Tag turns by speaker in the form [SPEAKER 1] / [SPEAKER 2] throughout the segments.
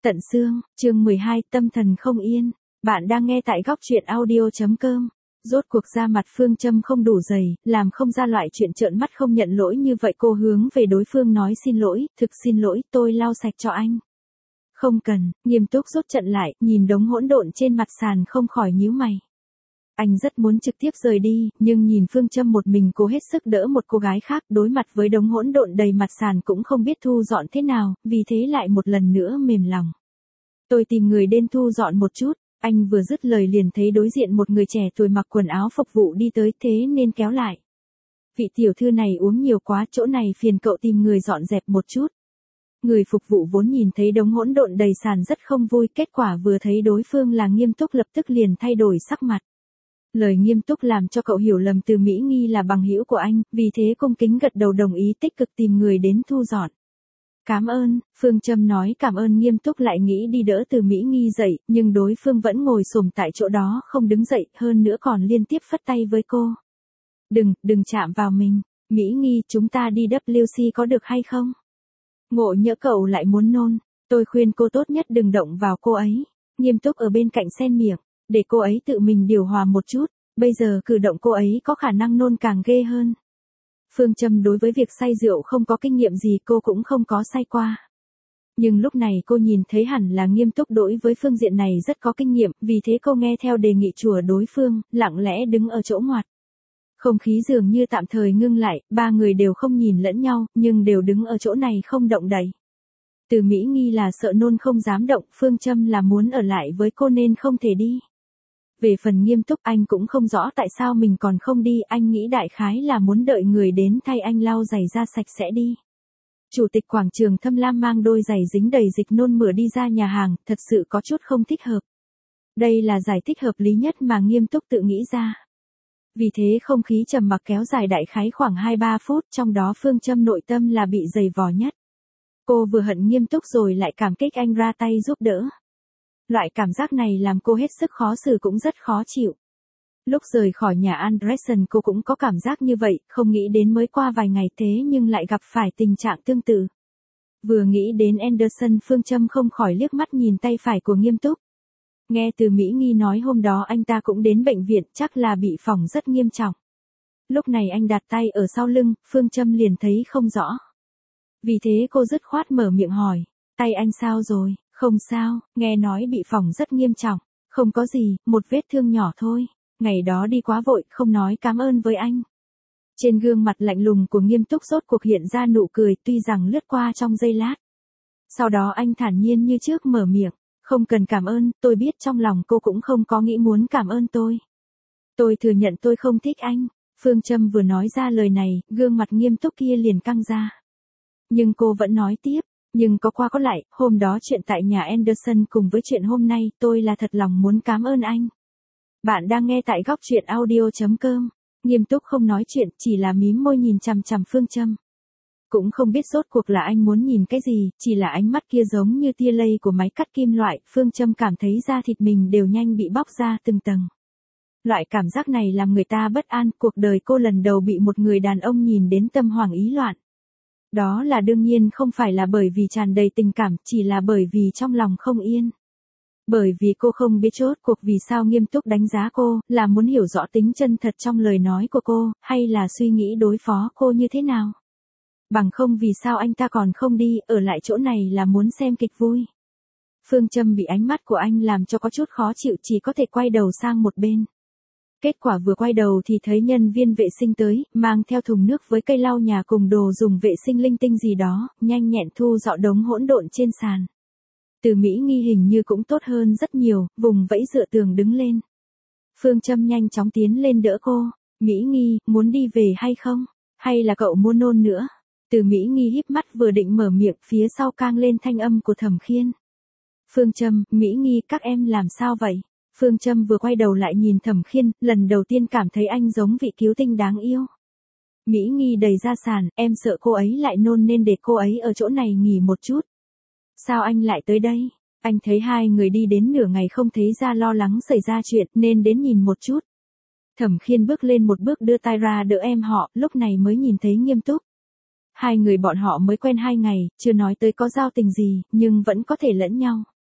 [SPEAKER 1] Tận xương, chương 12, tâm thần không yên. Bạn đang nghe tại góc truyện audio.com. Rốt cuộc ra mặt Phương Châm không đủ dày, làm không ra loại chuyện trợn mắt không nhận lỗi như vậy. Cô hướng về đối phương nói xin lỗi, thực xin lỗi, tôi lau sạch cho anh. Không cần, nghiêm túc rút trận lại, nhìn đống hỗn độn trên mặt sàn không khỏi nhíu mày. Anh rất muốn trực tiếp rời đi, nhưng nhìn Phương Châm một mình cố hết sức đỡ một cô gái khác, đối mặt với đống hỗn độn đầy mặt sàn cũng không biết thu dọn thế nào, vì thế lại một lần nữa mềm lòng. Tôi tìm người đến thu dọn một chút, anh vừa dứt lời liền thấy đối diện một người trẻ tuổi mặc quần áo phục vụ đi tới, thế nên kéo lại. Vị tiểu thư này uống nhiều quá, chỗ này phiền cậu tìm người dọn dẹp một chút. Người phục vụ vốn nhìn thấy đống hỗn độn đầy sàn rất không vui, kết quả vừa thấy đối phương là Nghiêm Túc lập tức liền thay đổi sắc mặt. Lời Nghiêm Túc làm cho cậu hiểu lầm Từ Mỹ Nghi là bằng hữu của anh, vì thế cung kính gật đầu đồng ý tích cực tìm người đến thu dọn. Cảm ơn, Phương Châm nói cảm ơn. Nghiêm Túc lại nghĩ đi đỡ Từ Mỹ Nghi dậy, nhưng đối phương vẫn ngồi xổm tại chỗ đó không đứng dậy, hơn nữa còn liên tiếp phất tay với cô. Đừng chạm vào mình, Mỹ Nghi, chúng ta đi WC có được hay không? Ngộ nhỡ cậu lại muốn nôn, tôi khuyên cô tốt nhất đừng động vào cô ấy. Nghiêm Túc ở bên cạnh xen miệng, để cô ấy tự mình điều hòa một chút, bây giờ cử động cô ấy có khả năng nôn càng ghê hơn. Phương Châm đối với việc say rượu không có kinh nghiệm gì, cô cũng không có say qua. Nhưng lúc này cô nhìn thấy hẳn là Nghiêm Túc đối với phương diện này rất có kinh nghiệm, vì thế cô nghe theo đề nghị chùa đối phương, lặng lẽ đứng ở chỗ ngoặt. Không khí dường như tạm thời ngưng lại, ba người đều không nhìn lẫn nhau, nhưng đều đứng ở chỗ này không động đậy. Từ Mỹ Nghi là sợ nôn không dám động, Phương Châm là muốn ở lại với cô nên không thể đi. Về phần Nghiêm Túc, anh cũng không rõ tại sao mình còn không đi, anh nghĩ đại khái là muốn đợi người đến thay anh lau giày ra sạch sẽ đi. Chủ tịch quảng trường Thâm Lam mang đôi giày dính đầy dịch nôn mửa đi ra nhà hàng, thật sự có chút không thích hợp. Đây là giải thích hợp lý nhất mà Nghiêm Túc tự nghĩ ra. Vì thế không khí trầm mặc kéo dài đại khái khoảng 2-3 phút, trong đó Phương Châm nội tâm là bị dày vò nhất. Cô vừa hận Nghiêm Túc rồi lại cảm kích anh ra tay giúp đỡ. Loại cảm giác này làm cô hết sức khó xử cũng rất khó chịu. Lúc rời khỏi nhà Anderson cô cũng có cảm giác như vậy, không nghĩ đến mới qua vài ngày thế nhưng lại gặp phải tình trạng tương tự. Vừa nghĩ đến Anderson, Phương Châm không khỏi liếc mắt nhìn tay phải của Nghiêm Túc. Nghe Từ Mỹ Nghi nói hôm đó anh ta cũng đến bệnh viện, chắc là bị phỏng rất nghiêm trọng. Lúc này anh đặt tay ở sau lưng, Phương Châm liền thấy không rõ. Vì thế cô dứt khoát mở miệng hỏi, tay anh sao rồi? Không sao, nghe nói bị phỏng rất nghiêm trọng. Không có gì, một vết thương nhỏ thôi. Ngày đó đi quá vội, không nói cảm ơn với anh. Trên gương mặt lạnh lùng của Nghiêm Túc rốt cuộc hiện ra nụ cười, tuy rằng lướt qua trong giây lát. Sau đó anh thản nhiên như trước mở miệng, không cần cảm ơn, tôi biết trong lòng cô cũng không có nghĩ muốn cảm ơn tôi. Tôi thừa nhận tôi không thích anh. Phương Châm vừa nói ra lời này, gương mặt Nghiêm Túc kia liền căng ra. Nhưng cô vẫn nói tiếp. Nhưng có qua có lại, hôm đó chuyện tại nhà Anderson cùng với chuyện hôm nay, tôi là thật lòng muốn cảm ơn anh. Bạn đang nghe tại góc truyện audio.com. Nghiêm Túc không nói chuyện, chỉ là mím môi nhìn chằm chằm Phương Châm. Cũng không biết rốt cuộc là anh muốn nhìn cái gì, chỉ là ánh mắt kia giống như tia lây của máy cắt kim loại, Phương Châm cảm thấy da thịt mình đều nhanh bị bóc ra từng tầng. Loại cảm giác này làm người ta bất an, cuộc đời cô lần đầu bị một người đàn ông nhìn đến tâm hoảng ý loạn. Đó là đương nhiên không phải là bởi vì tràn đầy tình cảm, chỉ là bởi vì trong lòng không yên. Bởi vì cô không biết chốt cuộc vì sao Nghiêm Túc đánh giá cô, là muốn hiểu rõ tính chân thật trong lời nói của cô, hay là suy nghĩ đối phó cô như thế nào. Bằng không vì sao anh ta còn không đi, ở lại chỗ này là muốn xem kịch vui. Phương Châm bị ánh mắt của anh làm cho có chút khó chịu, chỉ có thể quay đầu sang một bên. Kết quả vừa quay đầu thì thấy nhân viên vệ sinh tới, mang theo thùng nước với cây lau nhà cùng đồ dùng vệ sinh linh tinh gì đó, nhanh nhẹn thu dọn đống hỗn độn trên sàn. Từ Mỹ Nghi hình như cũng tốt hơn rất nhiều, vùng vẫy dựa tường đứng lên. Phương Châm nhanh chóng tiến lên đỡ cô, Mỹ Nghi, muốn đi về hay không? Hay là cậu muốn nôn nữa? Từ Mỹ Nghi híp mắt vừa định mở miệng, phía sau cang lên thanh âm của Thẩm Khiên. Phương Châm, Mỹ Nghi, các em làm sao vậy? Phương Châm vừa quay đầu lại nhìn Thẩm Khiên, lần đầu tiên cảm thấy anh giống vị cứu tinh đáng yêu. Mỹ Nghi đẩy ra sàn, em sợ cô ấy lại nôn nên để cô ấy ở chỗ này nghỉ một chút. Sao anh lại tới đây? Anh thấy hai người đi đến nửa ngày không thấy ra, lo lắng xảy ra chuyện nên đến nhìn một chút. Thẩm Khiên bước lên một bước đưa tay ra đỡ em họ, lúc này mới nhìn thấy Nghiêm Túc. Hai người bọn họ mới quen 2 ngày, chưa nói tới có giao tình gì, nhưng vẫn có thể lẫn nhau.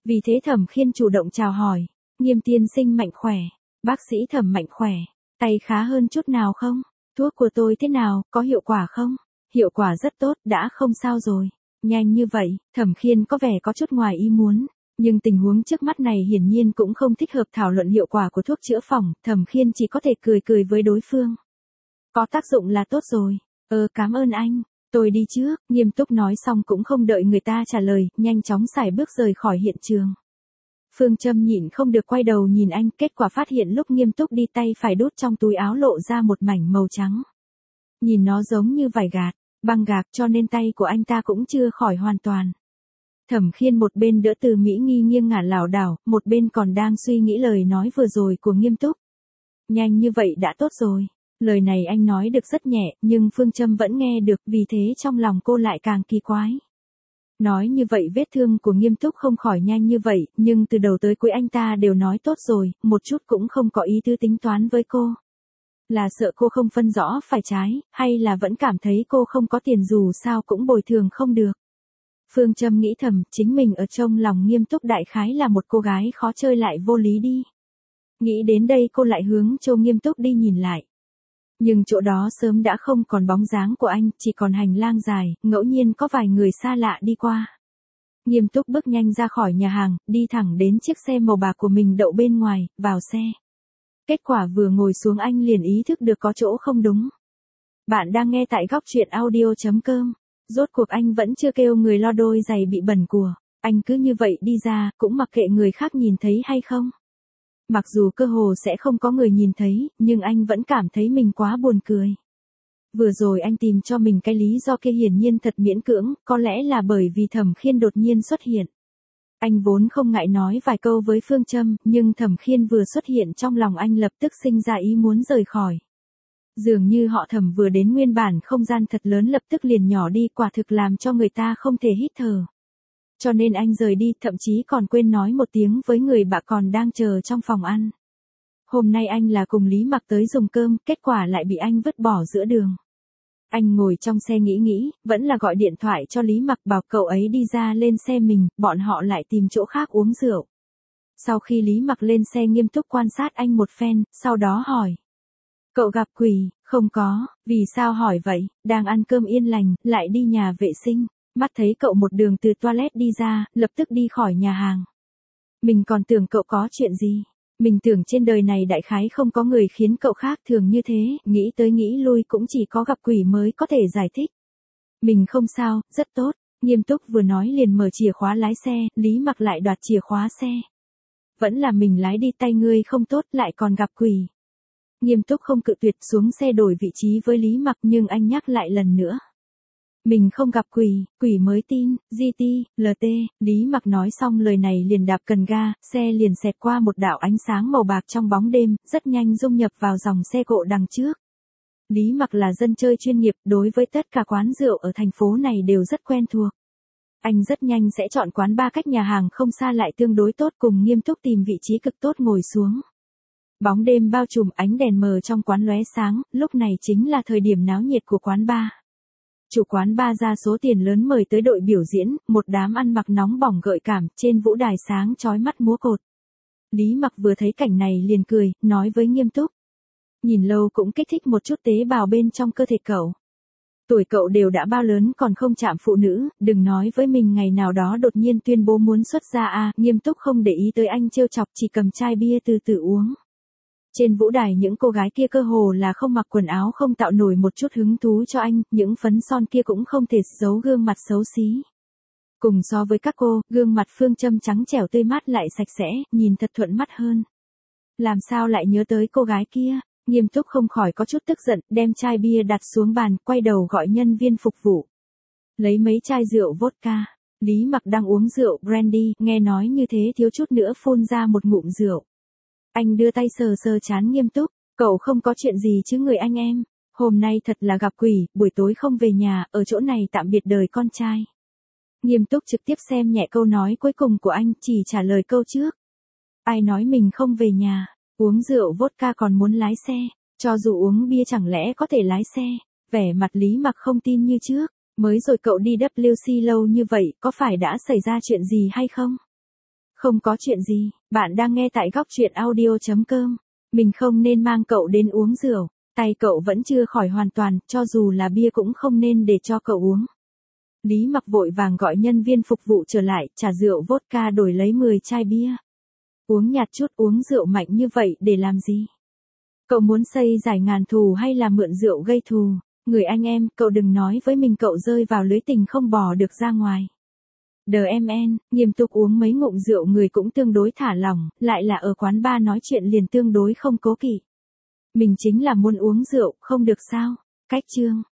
[SPEAKER 1] Vì thế Thẩm Khiên chủ động chào hỏi, Nghiêm tiên sinh mạnh khỏe, bác sĩ Thẩm mạnh khỏe, tay khá hơn chút nào không? Thuốc của tôi thế nào, có hiệu quả không? Hiệu quả rất tốt, đã không sao rồi. Nhanh như vậy, Thẩm Khiên có vẻ có chút ngoài ý muốn. Nhưng tình huống trước mắt này hiển nhiên cũng không thích hợp thảo luận hiệu quả của thuốc chữa phỏng, Thẩm Khiên chỉ có thể cười cười với đối phương. Có tác dụng là tốt rồi. Cảm ơn anh. Tôi đi trước, Nghiêm túc nói xong cũng không đợi người ta trả lời, nhanh chóng sải bước rời khỏi hiện trường. Phương Châm nhịn không được quay đầu nhìn anh, kết quả phát hiện lúc Nghiêm túc đi tay phải đút trong túi áo lộ ra một mảnh màu trắng. Nhìn nó giống như vải gạt, băng gạc cho nên tay của anh ta cũng chưa khỏi hoàn toàn. Thẩm Khiên một bên đỡ Từ Mỹ Nghi nghiêng ngả lảo đảo, một bên còn đang suy nghĩ lời nói vừa rồi của Nghiêm túc. Nhanh như vậy đã tốt rồi. Lời này anh nói được rất nhẹ, nhưng Phương Châm vẫn nghe được, vì thế trong lòng cô lại càng kỳ quái. Nói như vậy vết thương của Nghiêm túc không khỏi nhanh như vậy, nhưng từ đầu tới cuối anh ta đều nói tốt rồi, một chút cũng không có ý tứ tính toán với cô. Là sợ cô không phân rõ phải trái, hay là vẫn cảm thấy cô không có tiền dù sao cũng bồi thường không được. Phương Châm nghĩ thầm, chính mình ở trong lòng Nghiêm túc đại khái là một cô gái khó chơi lại vô lý đi. Nghĩ đến đây cô lại hướng Châu Nghiêm túc đi nhìn lại. Nhưng chỗ đó sớm đã không còn bóng dáng của anh, chỉ còn hành lang dài, ngẫu nhiên có vài người xa lạ đi qua. Nghiêm túc bước nhanh ra khỏi nhà hàng, đi thẳng đến chiếc xe màu bạc của mình đậu bên ngoài, vào xe. Kết quả vừa ngồi xuống anh liền ý thức được có chỗ không đúng. Bạn đang nghe tại góc truyện audio.com. Rốt cuộc anh vẫn chưa kêu người lo đôi giày bị bẩn của. Anh cứ như vậy đi ra, cũng mặc kệ người khác nhìn thấy hay không. Mặc dù cơ hồ sẽ không có người nhìn thấy, nhưng anh vẫn cảm thấy mình quá buồn cười. Vừa rồi anh tìm cho mình cái lý do kia hiển nhiên thật miễn cưỡng, có lẽ là bởi vì Thẩm Khiên đột nhiên xuất hiện. Anh vốn không ngại nói vài câu với Phương Châm, nhưng Thẩm Khiên vừa xuất hiện trong lòng anh lập tức sinh ra ý muốn rời khỏi. Dường như họ Thẩm vừa đến nguyên bản không gian thật lớn lập tức liền nhỏ đi, quả thực làm cho người ta không thể hít thở. Cho nên anh rời đi, thậm chí còn quên nói một tiếng với người bạn còn đang chờ trong phòng ăn. Hôm nay anh là cùng Lý Mặc tới dùng cơm, kết quả lại bị anh vứt bỏ giữa đường. Anh ngồi trong xe nghĩ, vẫn là gọi điện thoại cho Lý Mặc bảo cậu ấy đi ra lên xe mình, bọn họ lại tìm chỗ khác uống rượu. Sau khi Lý Mặc lên xe nghiêm túc quan sát anh một phen, sau đó hỏi. Cậu gặp quỷ, không có, vì sao hỏi vậy, đang ăn cơm yên lành, lại đi nhà vệ sinh. Mắt thấy cậu một đường từ toilet đi ra, lập tức đi khỏi nhà hàng. Mình còn tưởng cậu có chuyện gì. Mình tưởng trên đời này đại khái không có người khiến cậu khác thường như thế, nghĩ tới nghĩ lui cũng chỉ có gặp quỷ mới có thể giải thích. Mình không sao, rất tốt. Nghiêm túc vừa nói liền mở chìa khóa lái xe, Lý Mặc lại đoạt chìa khóa xe. Vẫn là mình lái đi, tay ngươi không tốt, lại còn gặp quỷ. Nghiêm túc không cự tuyệt, xuống xe đổi vị trí với Lý Mặc, nhưng anh nhắc lại lần nữa. Mình không gặp quỷ, quỷ mới tin, GT, LT, Lý Mặc nói xong lời này liền đạp cần ga, xe liền xẹt qua một đạo ánh sáng màu bạc trong bóng đêm, rất nhanh dung nhập vào dòng xe cộ đằng trước. Lý Mặc là dân chơi chuyên nghiệp, đối với tất cả quán rượu ở thành phố này đều rất quen thuộc. Anh rất nhanh sẽ chọn quán bar cách nhà hàng không xa lại tương đối tốt, cùng Nghiêm túc tìm vị trí cực tốt ngồi xuống. Bóng đêm bao trùm, ánh đèn mờ trong quán lóe sáng, lúc này chính là thời điểm náo nhiệt của quán bar. Chủ quán bar ra số tiền lớn mời tới đội biểu diễn, một đám ăn mặc nóng bỏng gợi cảm, trên vũ đài sáng chói mắt múa cột. Lý Mặc vừa thấy cảnh này liền cười, nói với Nghiêm túc. Nhìn lâu cũng kích thích một chút tế bào bên trong cơ thể cậu. Tuổi cậu đều đã bao lớn còn không chạm phụ nữ, đừng nói với mình ngày nào đó đột nhiên tuyên bố muốn xuất gia à. Nghiêm túc không để ý tới anh trêu chọc, chỉ cầm chai bia từ từ uống. Trên vũ đài những cô gái kia cơ hồ là không mặc quần áo, không tạo nổi một chút hứng thú cho anh, những phấn son kia cũng không thể giấu gương mặt xấu xí. Cùng so với các cô, gương mặt Phương Châm trắng trẻo tươi mát lại sạch sẽ, nhìn thật thuận mắt hơn. Làm sao lại nhớ tới cô gái kia? Nghiêm túc không khỏi có chút tức giận, đem chai bia đặt xuống bàn, quay đầu gọi nhân viên phục vụ. Lấy mấy chai rượu vodka. Lý Mặc đang uống rượu brandy, nghe nói như thế thiếu chút nữa phun ra một ngụm rượu. Anh đưa tay sờ sờ trán Nghiêm túc, cậu không có chuyện gì chứ người anh em, hôm nay thật là gặp quỷ, buổi tối không về nhà, ở chỗ này tạm biệt đời con trai. Nghiêm túc trực tiếp xem nhẹ câu nói cuối cùng của anh, chỉ trả lời câu trước. Ai nói mình không về nhà, uống rượu vodka còn muốn lái xe, cho dù uống bia chẳng lẽ có thể lái xe, vẻ mặt Lý Mặc không tin như trước, mới rồi cậu đi WC lâu như vậy, có phải đã xảy ra chuyện gì hay không? Không có chuyện gì, bạn đang nghe tại góc chuyện audio.com. Mình không nên mang cậu đến uống rượu, tay cậu vẫn chưa khỏi hoàn toàn, cho dù là bia cũng không nên để cho cậu uống. Lý Mặc vội vàng gọi nhân viên phục vụ trở lại, trả rượu vodka đổi lấy 10 chai bia. Uống nhạt chút, uống rượu mạnh như vậy để làm gì? Cậu muốn xây giải ngàn thù hay là mượn rượu gây thù? Người anh em, cậu đừng nói với mình cậu rơi vào lưới tình không bò được ra ngoài. DMN, nghiêm túc uống mấy ngụm rượu người cũng tương đối thả lỏng, lại là ở quán bar nói chuyện liền tương đối không cố kỵ. Mình chính là muốn uống rượu, không được sao? Cách chương.